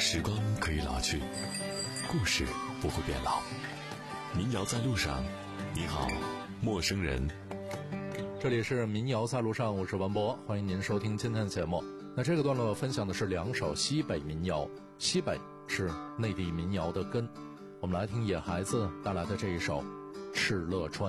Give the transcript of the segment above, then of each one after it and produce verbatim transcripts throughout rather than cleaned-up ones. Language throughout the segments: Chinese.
时光可以老去，故事不会变老。民谣在路上，你好，陌生人。 这里是民谣在路上，我是文博，欢迎您收听今天的节目。那这个段落分享的是两首西北民谣，西北是内地民谣的根。我们来听野孩子带来的这一首《敕勒川》。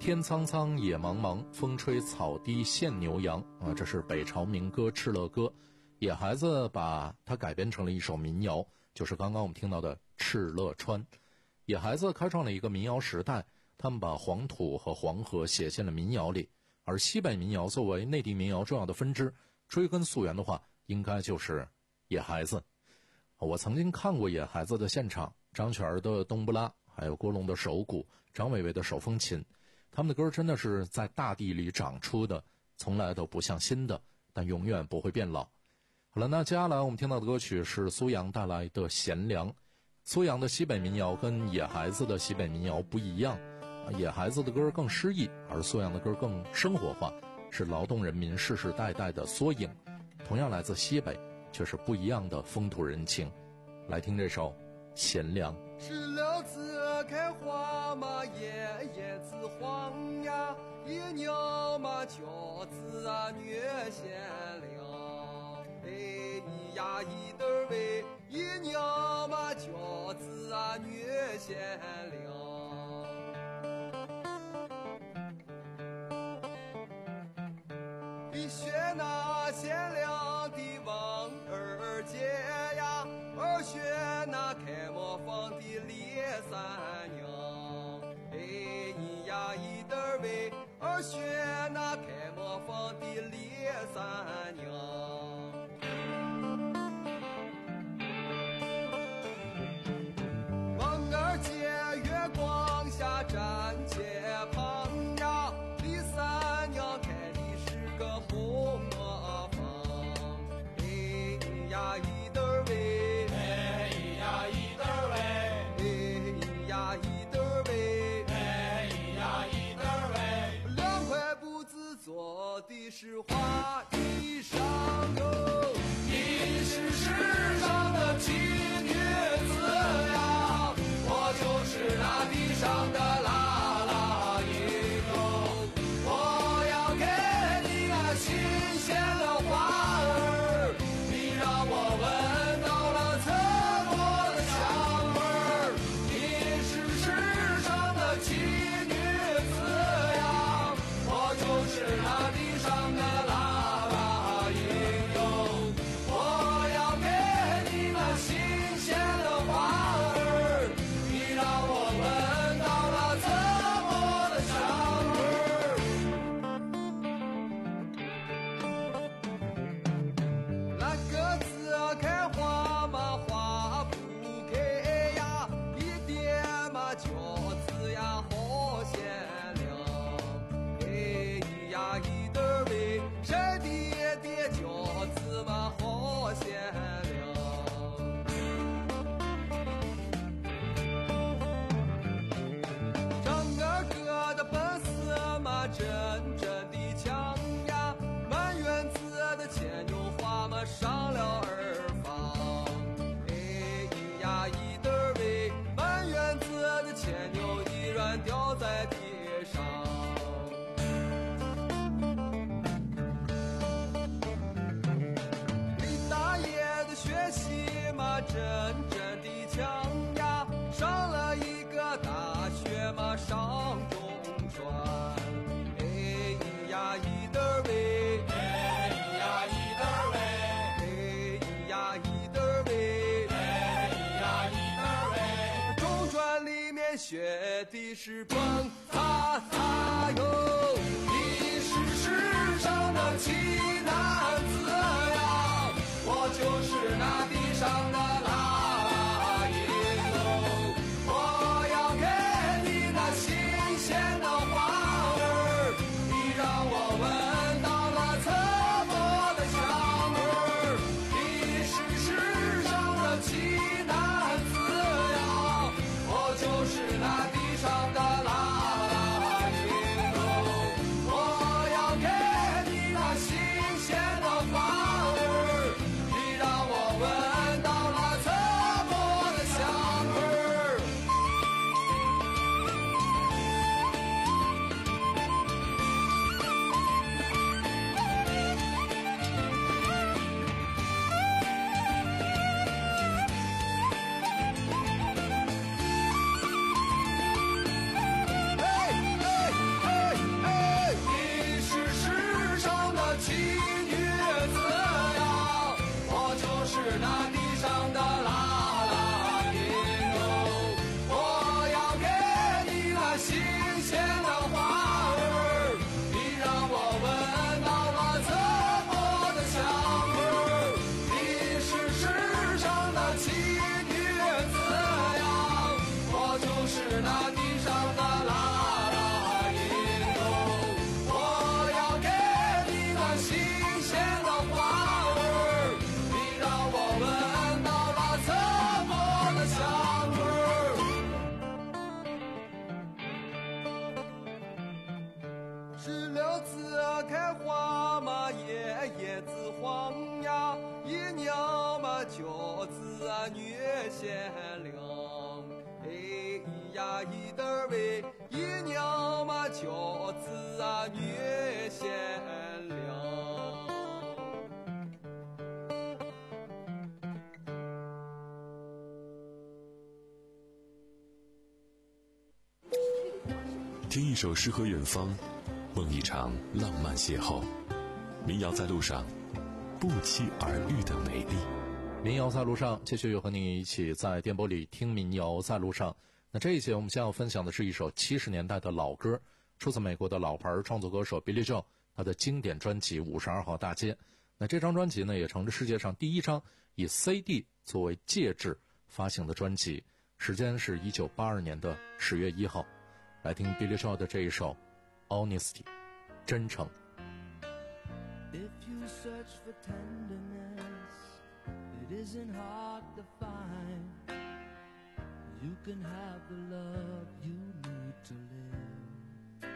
天苍苍，野茫茫，风吹草低见牛羊啊，这是北朝民歌《敕勒歌》，野孩子把它改编成了一首民谣，就是刚刚我们听到的《敕勒川》。野孩子开创了一个民谣时代，他们把黄土和黄河写进了民谣里。而西北民谣作为内地民谣重要的分支，追根溯源的话，应该就是野孩子。我曾经看过野孩子的现场，张全儿的冬不拉，还有郭龙的手鼓，张伟伟的手风琴，他们的歌真的是在大地里长出的，从来都不像新的，但永远不会变老。好了，那接下来我们听到的歌曲是苏阳带来的《贤良》。苏阳的西北民谣跟野孩子的西北民谣不一样，野孩子的歌更诗意，而苏阳的歌更生活化，是劳动人民世世代代的缩影。同样来自西北，却是不一样的风土人情。来听这首《贤良》。 石榴子开花嘛，叶叶子黄呀，一娘嘛饺子啊女贤良，哎咿呀一对喂，一娘嘛饺子啊女贤良。一学那贤良的王二姐呀，二学那开磨坊的李三娘，哎咿呀一对喂，二学那开磨坊的李三娘。王二姐月光下站街旁呀，李三娘开的是个红磨坊，哎咿呀一对喂， 哎咿呀一对喂， 哎咿呀一对喂， 哎咿呀一对喂， 两块布子做的是花衣裳哟， 你是世上的奇女子呀，我就是那地上的啦啦一狗，我要给你那新鲜的花儿，你让我闻到了这么的香味儿，你是世上的奇女子呀，我就是那地上的啦啦一狗，我要给你那新鲜的花儿，你让我闻到了这么的香味儿。 那个子开花嘛花不开呀，一点嘛饺子呀好鲜亮，哎咿呀一对喂，晒的的饺子嘛好鲜亮。张二哥的本事嘛真真的强呀，满园子的牵牛花嘛上了二房，哎咿呀一对喂，满园子的牵牛依然掉在地上。李大爷的学习嘛真真的强呀，上了一个大学嘛上中专，哎咿呀一对喂， 哎咿呀一对喂， 哎咿呀一对喂， 哎咿呀一对喂， 中专里面学的是蹦擦擦哟， 你是世上的奇男子呀，我就是那地上的啦啦一狗，我要给你那新鲜的花儿，你让我闻到了这么的香味儿，你是世上的奇男子呀，我就是那地上的啦啦一狗，我要给你那新鲜的花儿，你让我闻到了这那地上的啦啦音头，我要给你那新鲜的花味儿，你让我闻到了怎么的香味儿。石榴子开花嘛，叶叶子黄呀，一娘嘛饺子啊女鲜亮。哎呀一得儿喂，一娘嘛饺子啊女鲜亮。 听一首诗和远方，梦一场浪漫邂逅。民谣在路上，不期而遇的美丽。 民谣在路上，继续和您一起在电波里听民谣在路上。那这一节我们将要分享的是一首七十年代的老歌，出自美国的老牌创作歌手 Billy Joel 他的经典专辑《五十二号大街》。那这张专辑呢，也成了世界上第一张以 C D 作为介质发行的专辑，时间是一九八二年的十月一号。来听 Billy Joel 的这一首 Honesty 真诚。 If you search for tenderness, it isn't hard to find. You can have the love you need to live.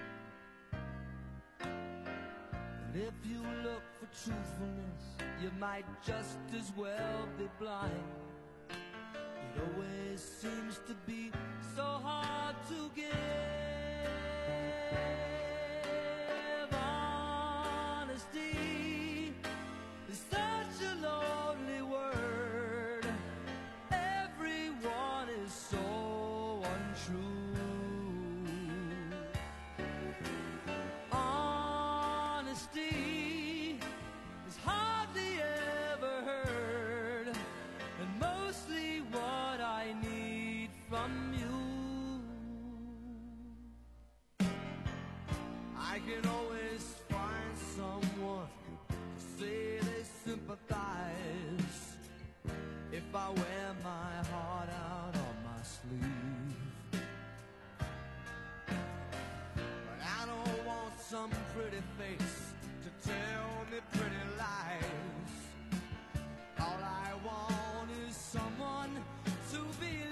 And if you look for truthfulness, you might just as well be blind. It always seems to be so hard to give. Honesty is such a lonely word. Everyone is so untrue. Honesty is hardly ever heard, and mostly what I need from you. I can always find someone to say they sympathize if I wear my heart out on my sleeve. But I don't want some pretty face to tell me pretty lies. All I want is someone to believe.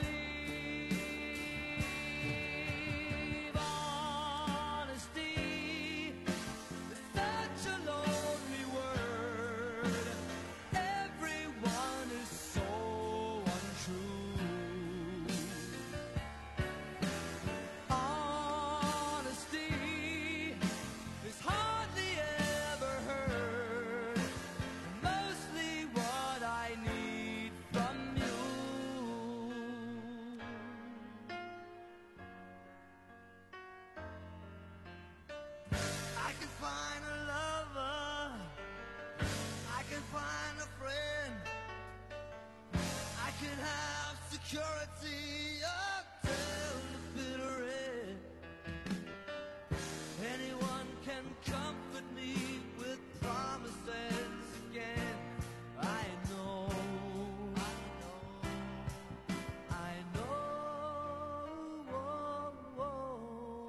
Honesty is such a lonely word. Everyone is so untrue. Honesty is hardly ever heard, and mostly what I need from you. I can find a lover, I can find a friend, I can have security until the bitter end. Anyone can comfort me with promises again. I know, I know, I know. Whoa, whoa.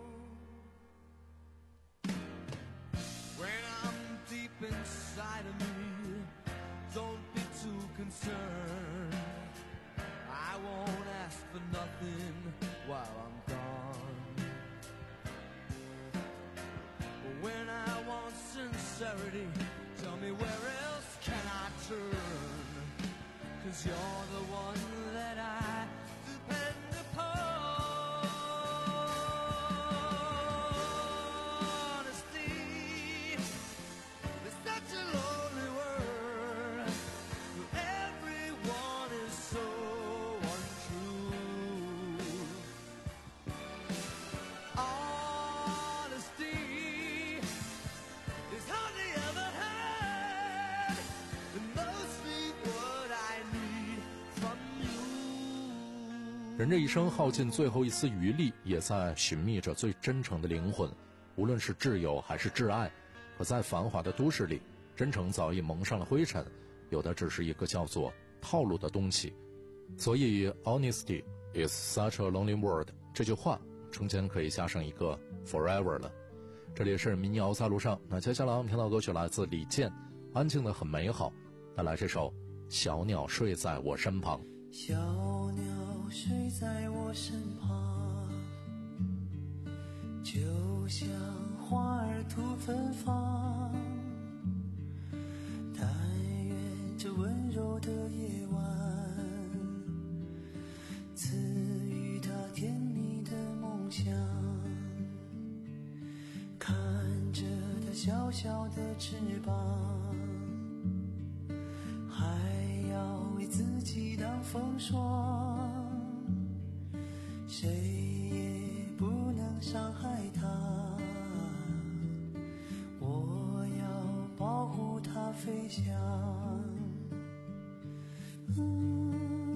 When I'm deep inside of me, don't be too concerned. I won't ask for nothing while I'm gone. But when I want sincerity, tell me where else can I turn? 'Cause you're the one that I depend upon. Honesty is such a lonely word. Everyone is so untrue. Honesty is hardly ever heard, and mostly what I need from you. 人这一生耗尽最后一丝余力，也在寻觅着最真诚的灵魂。无论是挚友还是挚爱，可在繁华的都市里，真诚早已蒙上了灰尘，有的只是一个叫做套路的东西。所以 honesty is such a lonely word. 这句话中间可以加上一个 forever 了。这里是民谣在路上，那接下来我们听到歌曲来自李健，安静的很美好，带来这首小鸟睡在我身旁。 小鸟睡在我身旁，就像花儿吐芬芳，但愿这温柔的夜晚赐予它甜蜜的梦想，看着它小小的翅膀，还要为自己挡风霜，谁也不能伤害它，我要保护它飞翔。嗯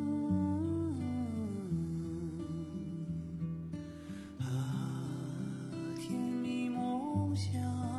啊，甜蜜梦想。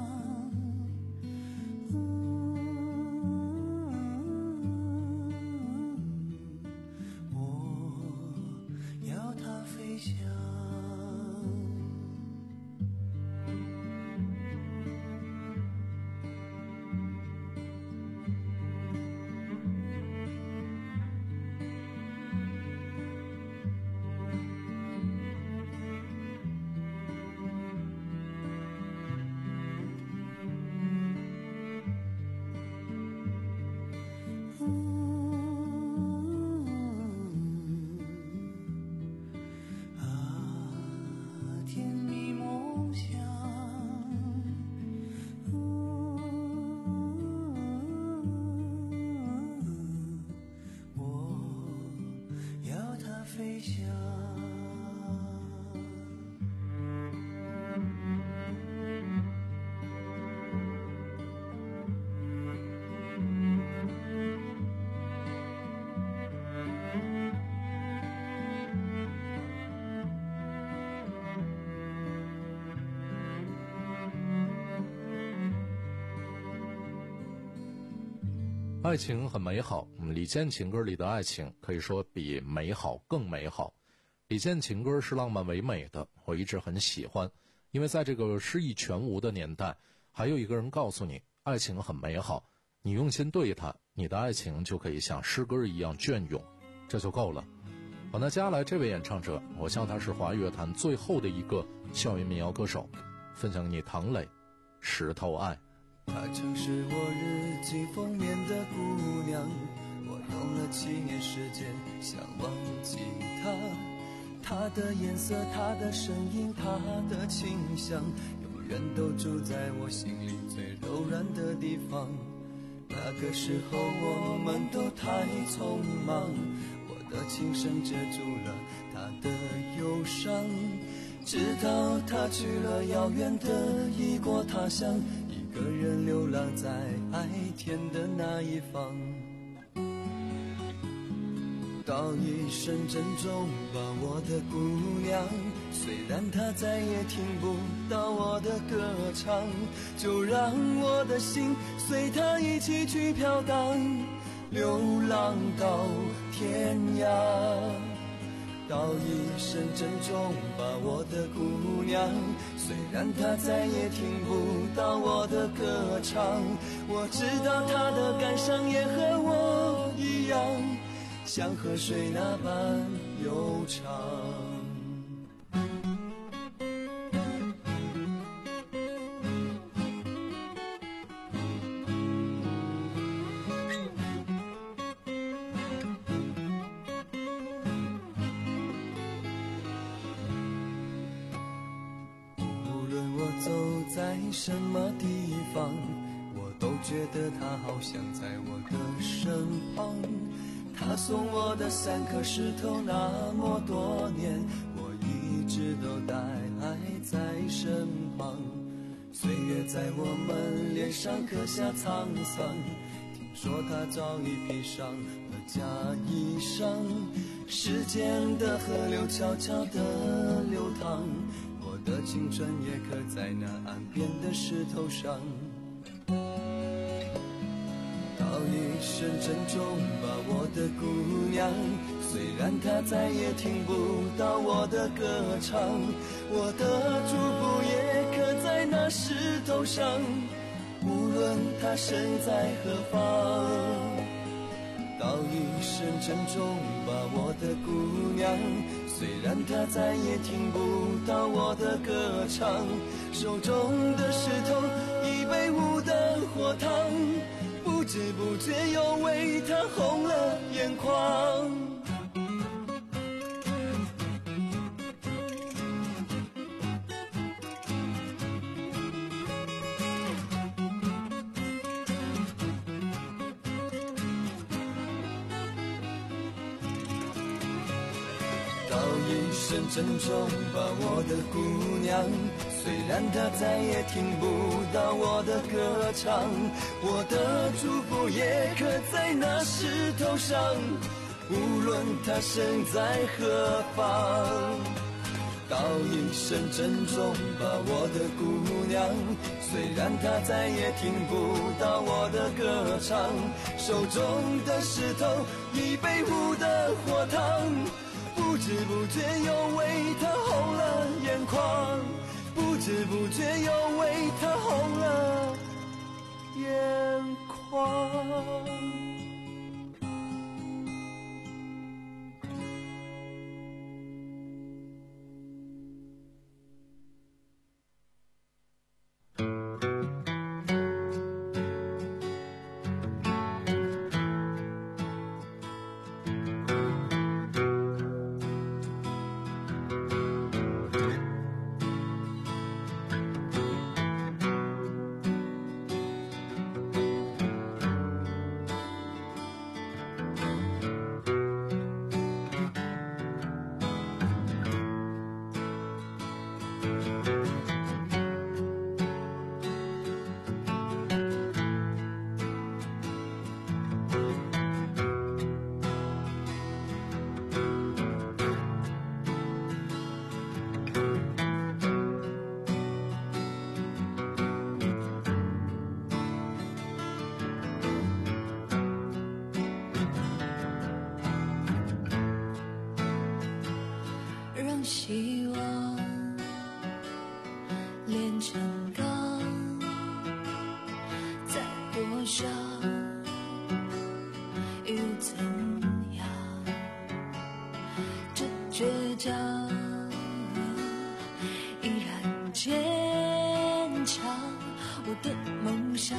爱情很美好，李健情歌里的爱情可以说比美好更美好。李健情歌是浪漫唯美的，我一直很喜欢，因为在这个诗意全无的年代，还有一个人告诉你爱情很美好，你用心对它，你的爱情就可以像诗歌一样隽永，这就够了。好，那接下来这位演唱者，我笑他是华语乐坛最后的一个校园民谣歌手，分享给你唐磊《石头爱》。 她曾是我日记封面的姑娘，我用了七年时间想忘记她，她的颜色，她的声音，她的清香，永远都住在我心里最柔软的地方。那个时候我们都太匆忙，我的琴声遮住了她的忧伤，直到她去了遥远的异国他乡，一个人流浪在爱天的那一方。道一声珍重吧，我的姑娘，虽然她再也听不到我的歌唱，就让我的心随她一起去飘荡，流浪到天涯。道一声珍重吧，我的姑娘，虽然她再也听不到我的歌唱，我知道她的感伤也和我一样，像河水那般悠长。在什么地方，我都觉得他好像在我的身旁。他送我的三颗石头那么多年，我一直都带在身旁。岁月在我们脸上刻下沧桑，听说他早已披上了假衣裳。时间的河流悄悄地流淌，我的青春也刻在那岸边的石头上。道一声珍重吧我的姑娘，虽然她再也听不到我的歌唱，我的祝福也刻在那石头上，无论她身在何方。道一声珍重吧我的姑娘，虽然她再也听不到我的歌唱，手中的石头一杯无的火烫，不知不觉又为她红了眼眶。道一声珍重吧我的姑娘，虽然她再也听不到我的歌唱，我的祝福也刻在那石头上，无论她身在何方。道一声珍重吧我的姑娘，虽然她再也听不到我的歌唱，手中的石头一杯无的火烫，不知不觉又为她红了眼眶，不知不觉又为她红了眼眶。 希望炼成钢，再多伤又怎样？这倔强依然坚强，我的梦想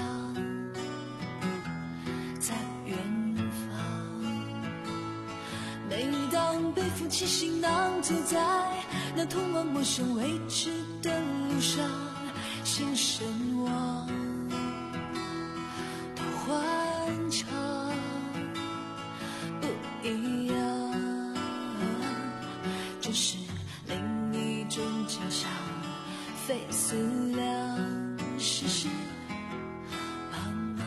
在远方。每当背负起行囊，走在那通往陌生未知的路上，心神往都欢畅不一样，这是另一种假象，非思量世事茫茫。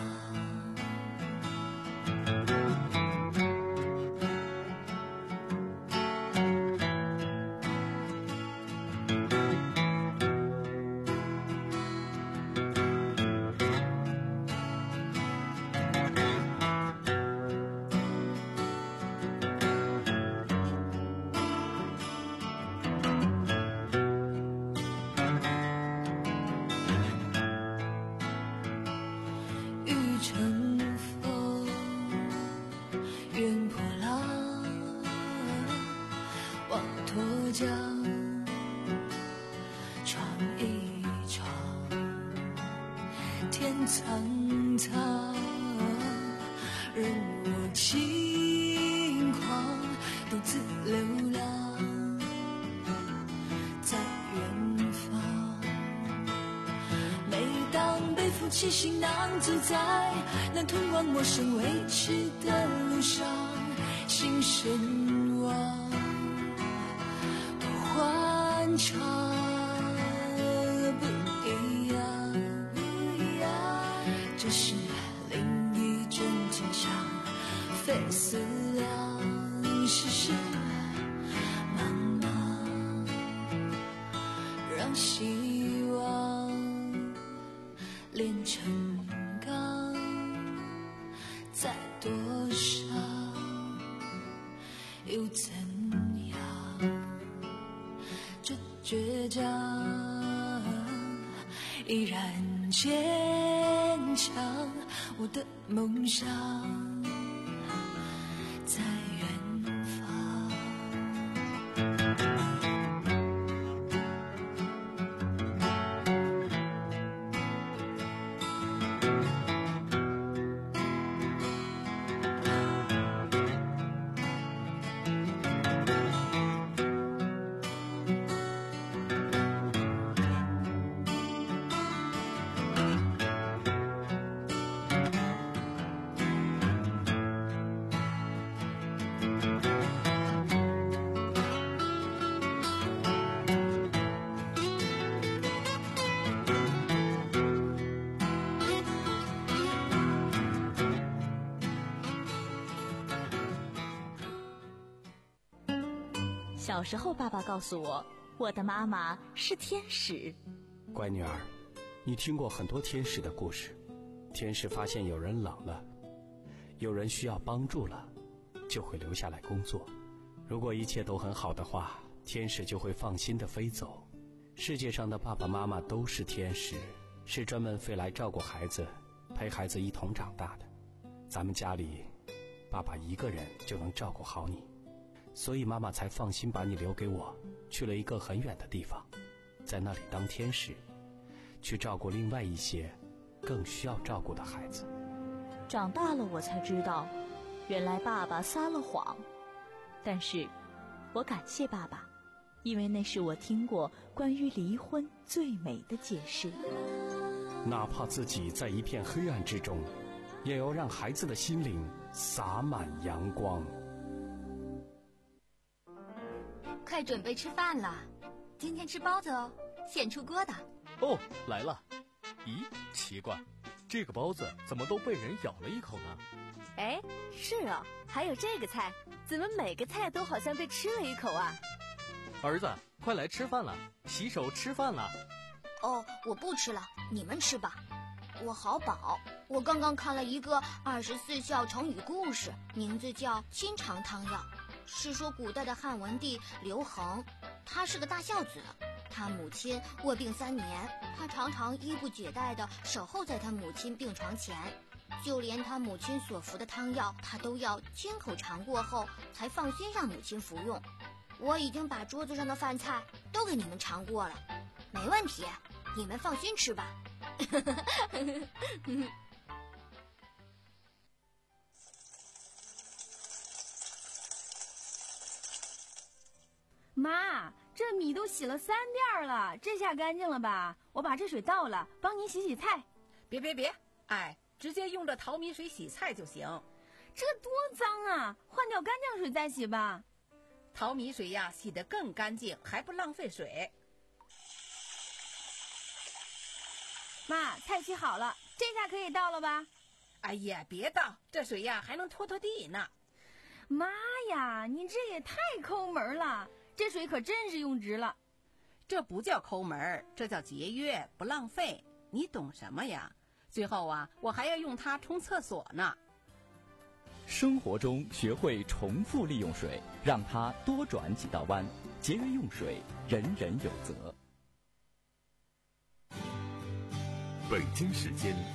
江闯一闯，天苍苍，任我轻狂，独自流浪在远方。每当背负起行囊，走在那通往陌生未知的路上，心神往欢畅不一样，这是另一种假象，非思量世事茫茫，让希望炼成钢，再样？这倔强依然坚强，我的梦想在远方。 小时候，爸爸告诉我，我的妈妈是天使。 乖女儿，你听过很多天使的故事。天使发现有人冷了，有人需要帮助了，就会留下来工作。如果一切都很好的话，天使就会放心地飞走。世界上的爸爸妈妈都是天使，是专门飞来照顾孩子，陪孩子一同长大的。咱们家里，爸爸一个人就能照顾好你，所以妈妈才放心把你留给我，去了一个很远的地方，在那里当天使，去照顾另外一些更需要照顾的孩子。 长大了我才知道，原来爸爸撒了谎。但是我感谢爸爸，因为那是我听过关于离婚最美的解释。 哪怕自己在一片黑暗之中，也要让孩子的心灵洒满阳光。 快准备吃饭了，今天吃包子哦，现出锅的。 哦，来了。咦，奇怪，这个包子怎么都被人咬了一口呢？ 哎，是哦，还有这个菜，怎么每个菜都好像被吃了一口啊？ 儿子，快来吃饭了，洗手吃饭了。 哦，我不吃了，你们吃吧，我好饱。我刚刚看了一个二十四孝成语故事，名字叫清肠汤药，是说古代的汉文帝刘恒，他是个大孝子，他母亲卧病三年，他常常衣不解带地守候在他母亲病床前，就连他母亲所服的汤药，他都要亲口尝过后才放心让母亲服用。我已经把桌子上的饭菜都给你们尝过了，没问题，你们放心吃吧。 妈，这米都洗了三遍了，这下干净了吧？我把这水倒了，帮您洗洗菜。 别别别，哎，直接用这淘米水洗菜就行。 这多脏啊，换掉干净水再洗吧。 淘米水呀，洗得更干净，还不浪费水。 妈，菜洗好了，这下可以倒了吧？ 哎呀，别倒，这水呀还能拖拖地呢。 妈呀，你这也太抠门了，这水可真是用值了。 这不叫抠门，这叫节约，不浪费。你懂什么呀？最后啊，我还要用它冲厕所呢。 生活中学会重复利用水，让它多转几道弯，节约用水，人人有责。 北京时间